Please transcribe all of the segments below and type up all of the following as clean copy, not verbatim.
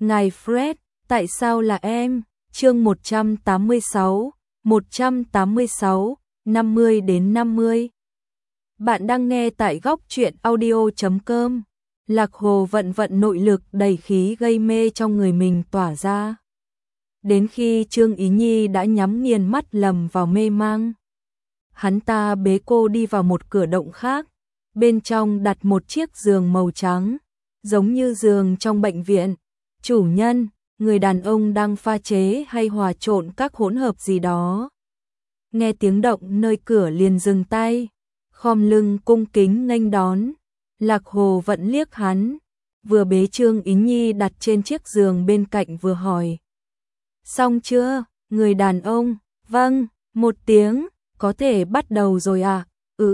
Ngài Fred, tại sao là em? Chương 186, 50 đến 50. Bạn đang nghe tại góc truyện audio.com. Lạc Hồ vận vận nội lực đầy khí gây mê trong người mình tỏa ra. Đến khi Trương Ý Nhi đã nhắm nghiền mắt lầm vào mê mang, hắn ta bế cô đi vào một cửa động khác, bên trong đặt một chiếc giường màu trắng, giống như giường trong bệnh viện. Chủ nhân, người đàn ông đang pha chế hay hòa trộn các hỗn hợp gì đó. Nghe tiếng động nơi cửa liền dừng tay, khom lưng cung kính nghênh đón. Lạc Hồ vẫn liếc hắn, vừa bế Trương Ý Nhi đặt trên chiếc giường bên cạnh vừa hỏi. Xong chưa, người đàn ông? Vâng, một tiếng, có thể bắt đầu rồi à?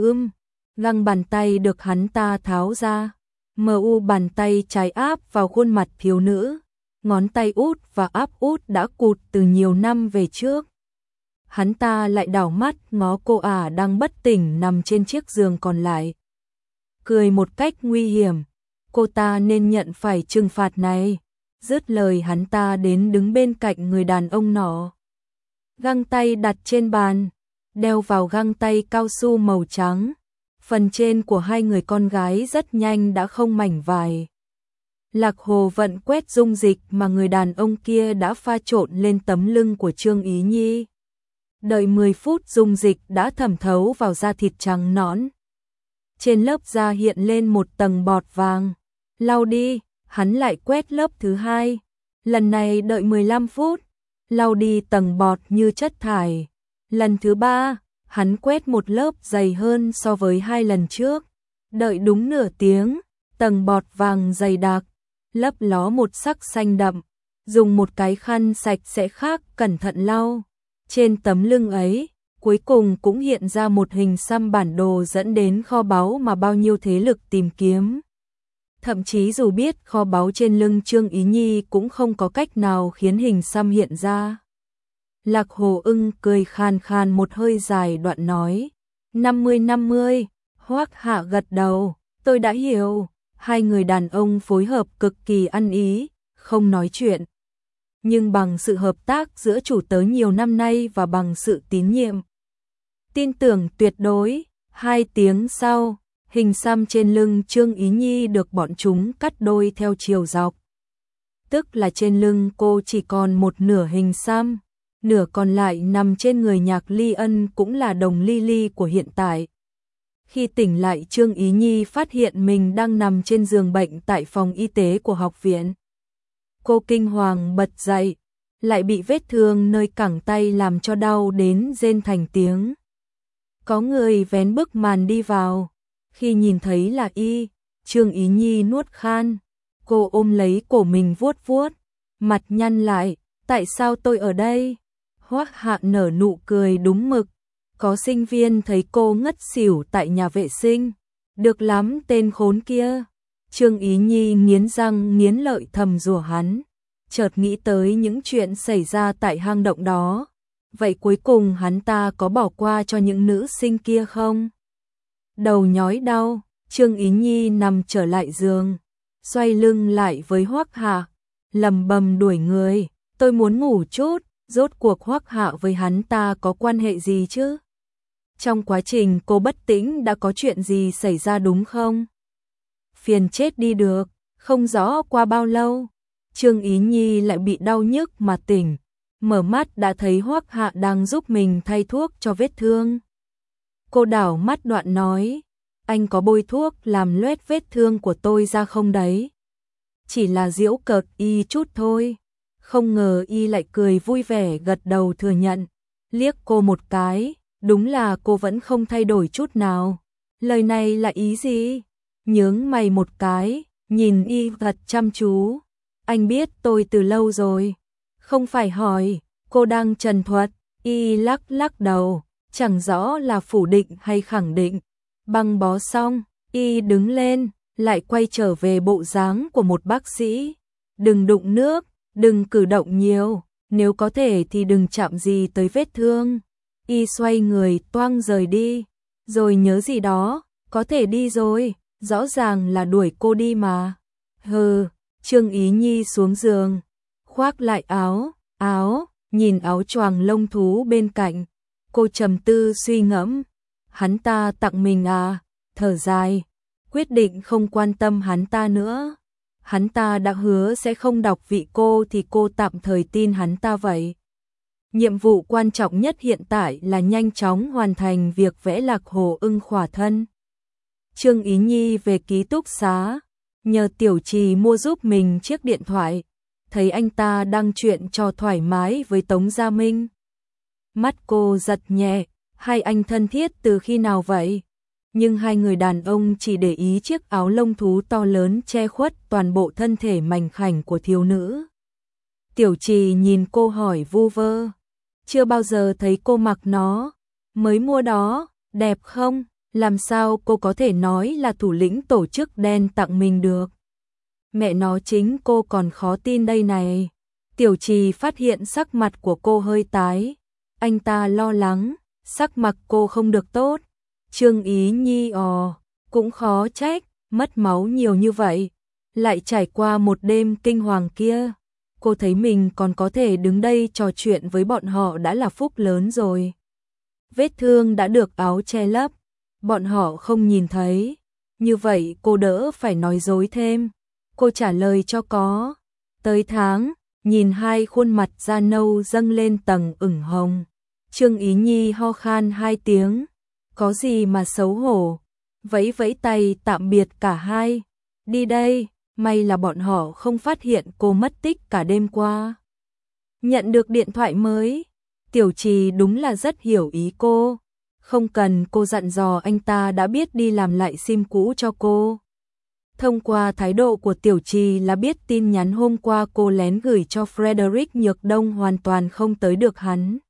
Găng bàn tay được hắn ta tháo ra, bàn tay trái áp vào khuôn mặt thiếu nữ, ngón tay út và áp út đã cụt từ nhiều năm về trước. Hắn ta lại đảo mắt ngó cô ả đang bất tỉnh nằm trên chiếc giường còn lại. Cười một cách nguy hiểm, cô ta nên nhận phải trừng phạt này. Dứt lời hắn ta đến đứng bên cạnh người đàn ông nọ. Găng tay đặt trên bàn, đeo vào găng tay cao su màu trắng. Phần trên của hai người con gái rất nhanh đã không mảnh vải. Lạc Hồ vận quét dung dịch mà người đàn ông kia đã pha trộn lên tấm lưng của Trương Ý Nhi. Đợi 10 phút dung dịch đã thẩm thấu vào da thịt trắng nõn. Trên lớp da hiện lên một tầng bọt vàng. Lau đi, hắn lại quét lớp thứ hai. Lần này đợi 15 phút, lau đi tầng bọt như chất thải. Lần thứ ba, hắn quét một lớp dày hơn so với 2 lần trước. Đợi đúng nửa tiếng, tầng bọt vàng dày đặc, lấp ló một sắc xanh đậm. Dùng một cái khăn sạch sẽ khác cẩn thận lau. Trên tấm lưng ấy, cuối cùng cũng hiện ra một hình xăm bản đồ dẫn đến kho báu mà bao nhiêu thế lực tìm kiếm. Thậm chí dù biết kho báu trên lưng Trương Ý Nhi cũng không có cách nào khiến hình xăm hiện ra. Lạc Hồ cười khan khan một hơi dài đoạn nói. 50, Hoắc Hạ gật đầu, tôi đã hiểu. Hai người đàn ông phối hợp cực kỳ ăn ý, không nói chuyện. Nhưng bằng sự hợp tác giữa chủ tớ nhiều năm nay và bằng sự tín nhiệm, tin tưởng tuyệt đối, 2 tiếng sau, hình xăm trên lưng Trương Ý Nhi được bọn chúng cắt đôi theo chiều dọc. Tức là trên lưng cô chỉ còn một nửa hình xăm, nửa còn lại nằm trên người Nhạc Ly Ân cũng là đồng ly ly của hiện tại. Khi tỉnh lại Trương Ý Nhi phát hiện mình đang nằm trên giường bệnh tại phòng y tế của học viện. Cô kinh hoàng bật dậy, lại bị vết thương nơi cẳng tay làm cho đau đến rên thành tiếng. Có người vén bức màn đi vào, khi nhìn thấy là y, Trương Ý Nhi nuốt khan, cô ôm lấy cổ mình vuốt vuốt, mặt nhăn lại, tại sao tôi ở đây? Hoắc Hạ nở nụ cười đúng mực, có sinh viên thấy cô ngất xỉu tại nhà vệ sinh, được lắm tên khốn kia. Trương Ý Nhi nghiến răng nghiến lợi thầm rủa hắn, chợt nghĩ tới những chuyện xảy ra tại hang động đó. Vậy cuối cùng hắn ta có bỏ qua cho những nữ sinh kia không? Đầu nhói đau, Trương Ý Nhi nằm trở lại giường, xoay lưng lại với Hoắc Hạ, lầm bầm đuổi người, tôi muốn ngủ chút, rốt cuộc Hoắc Hạ với hắn ta có quan hệ gì chứ? Trong quá trình cô bất tĩnh đã có chuyện gì xảy ra đúng không? Phiền chết đi được, không rõ qua bao lâu, Trương Ý Nhi lại bị đau nhức mà tỉnh, mở mắt đã thấy Hoắc Hạ đang giúp mình thay thuốc cho vết thương. Cô đảo mắt đoạn nói, anh có bôi thuốc làm loét vết thương của tôi ra không đấy? Chỉ là giễu cợt y chút thôi. Không ngờ y lại cười vui vẻ gật đầu thừa nhận, liếc cô một cái, đúng là cô vẫn không thay đổi chút nào. Lời này là ý gì? Nhướng mày một cái, nhìn y thật chăm chú. Anh biết tôi từ lâu rồi. Không phải hỏi, cô đang trần thuật. Y lắc đầu, chẳng rõ là phủ định hay khẳng định. Băng bó xong, y đứng lên, lại quay trở về bộ dáng của một bác sĩ. Đừng đụng nước, đừng cử động nhiều, nếu có thể thì đừng chạm gì tới vết thương. Y xoay người toang rời đi, rồi nhớ gì đó, có thể đi rồi, rõ ràng là đuổi cô đi mà. Hừ, Trương Ý Nhi xuống giường, khoác lại áo, nhìn áo choàng lông thú bên cạnh, cô trầm tư suy ngẫm, hắn ta tặng mình à, thở dài, quyết định không quan tâm hắn ta nữa. Hắn ta đã hứa sẽ không đọc vị cô thì cô tạm thời tin hắn ta vậy. Nhiệm vụ quan trọng nhất hiện tại là nhanh chóng hoàn thành việc vẽ Lạc Hồ Ưng khỏa thân. Trương Ý Nhi về ký túc xá, nhờ Tiểu Trì mua giúp mình chiếc điện thoại, thấy anh ta đăng chuyện cho thoải mái với Tống Gia Minh. Mắt cô giật nhẹ, hai anh thân thiết từ khi nào vậy? Nhưng hai người đàn ông chỉ để ý chiếc áo lông thú to lớn che khuất toàn bộ thân thể mảnh khảnh của thiếu nữ. Tiểu Trì nhìn cô hỏi vu vơ, chưa bao giờ thấy cô mặc nó, mới mua đó, đẹp không? Làm sao cô có thể nói là thủ lĩnh tổ chức đen tặng mình được? Mẹ nó chính cô còn khó tin đây này. Tiểu Trì phát hiện sắc mặt của cô hơi tái, anh ta lo lắng, sắc mặt cô không được tốt. Trương Ý Nhi cũng khó trách, mất máu nhiều như vậy, lại trải qua một đêm kinh hoàng kia. Cô thấy mình còn có thể đứng đây trò chuyện với bọn họ đã là phúc lớn rồi. Vết thương đã được áo che lấp, bọn họ không nhìn thấy, như vậy cô đỡ phải nói dối thêm. Cô trả lời cho có. Tới tháng, nhìn hai khuôn mặt da nâu dâng lên tầng ửng hồng. Trương Ý Nhi ho khan 2 tiếng, có gì mà xấu hổ, vẫy vẫy tay tạm biệt cả hai. Đi đây, may là bọn họ không phát hiện cô mất tích cả đêm qua. Nhận được điện thoại mới, Tiểu Trì đúng là rất hiểu ý cô. Không cần cô dặn dò anh ta đã biết đi làm lại sim cũ cho cô. Thông qua thái độ của Tiểu Trì là biết tin nhắn hôm qua cô lén gửi cho Frederick Nhược Đông hoàn toàn không tới được hắn.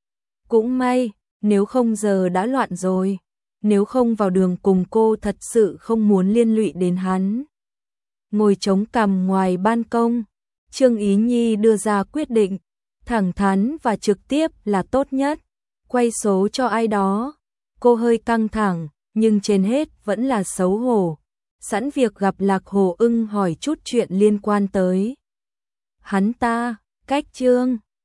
Cũng may, nếu không giờ đã loạn rồi. Nếu không vào đường cùng cô thật sự không muốn liên lụy đến hắn. Ngồi chống cằm ngoài ban công, Trương Ý Nhi đưa ra quyết định, thẳng thắn và trực tiếp là tốt nhất. Quay số cho ai đó, cô hơi căng thẳng, nhưng trên hết vẫn là xấu hổ. Sẵn việc gặp Lạc Hồ Ưng hỏi chút chuyện liên quan tới hắn ta, cách Trương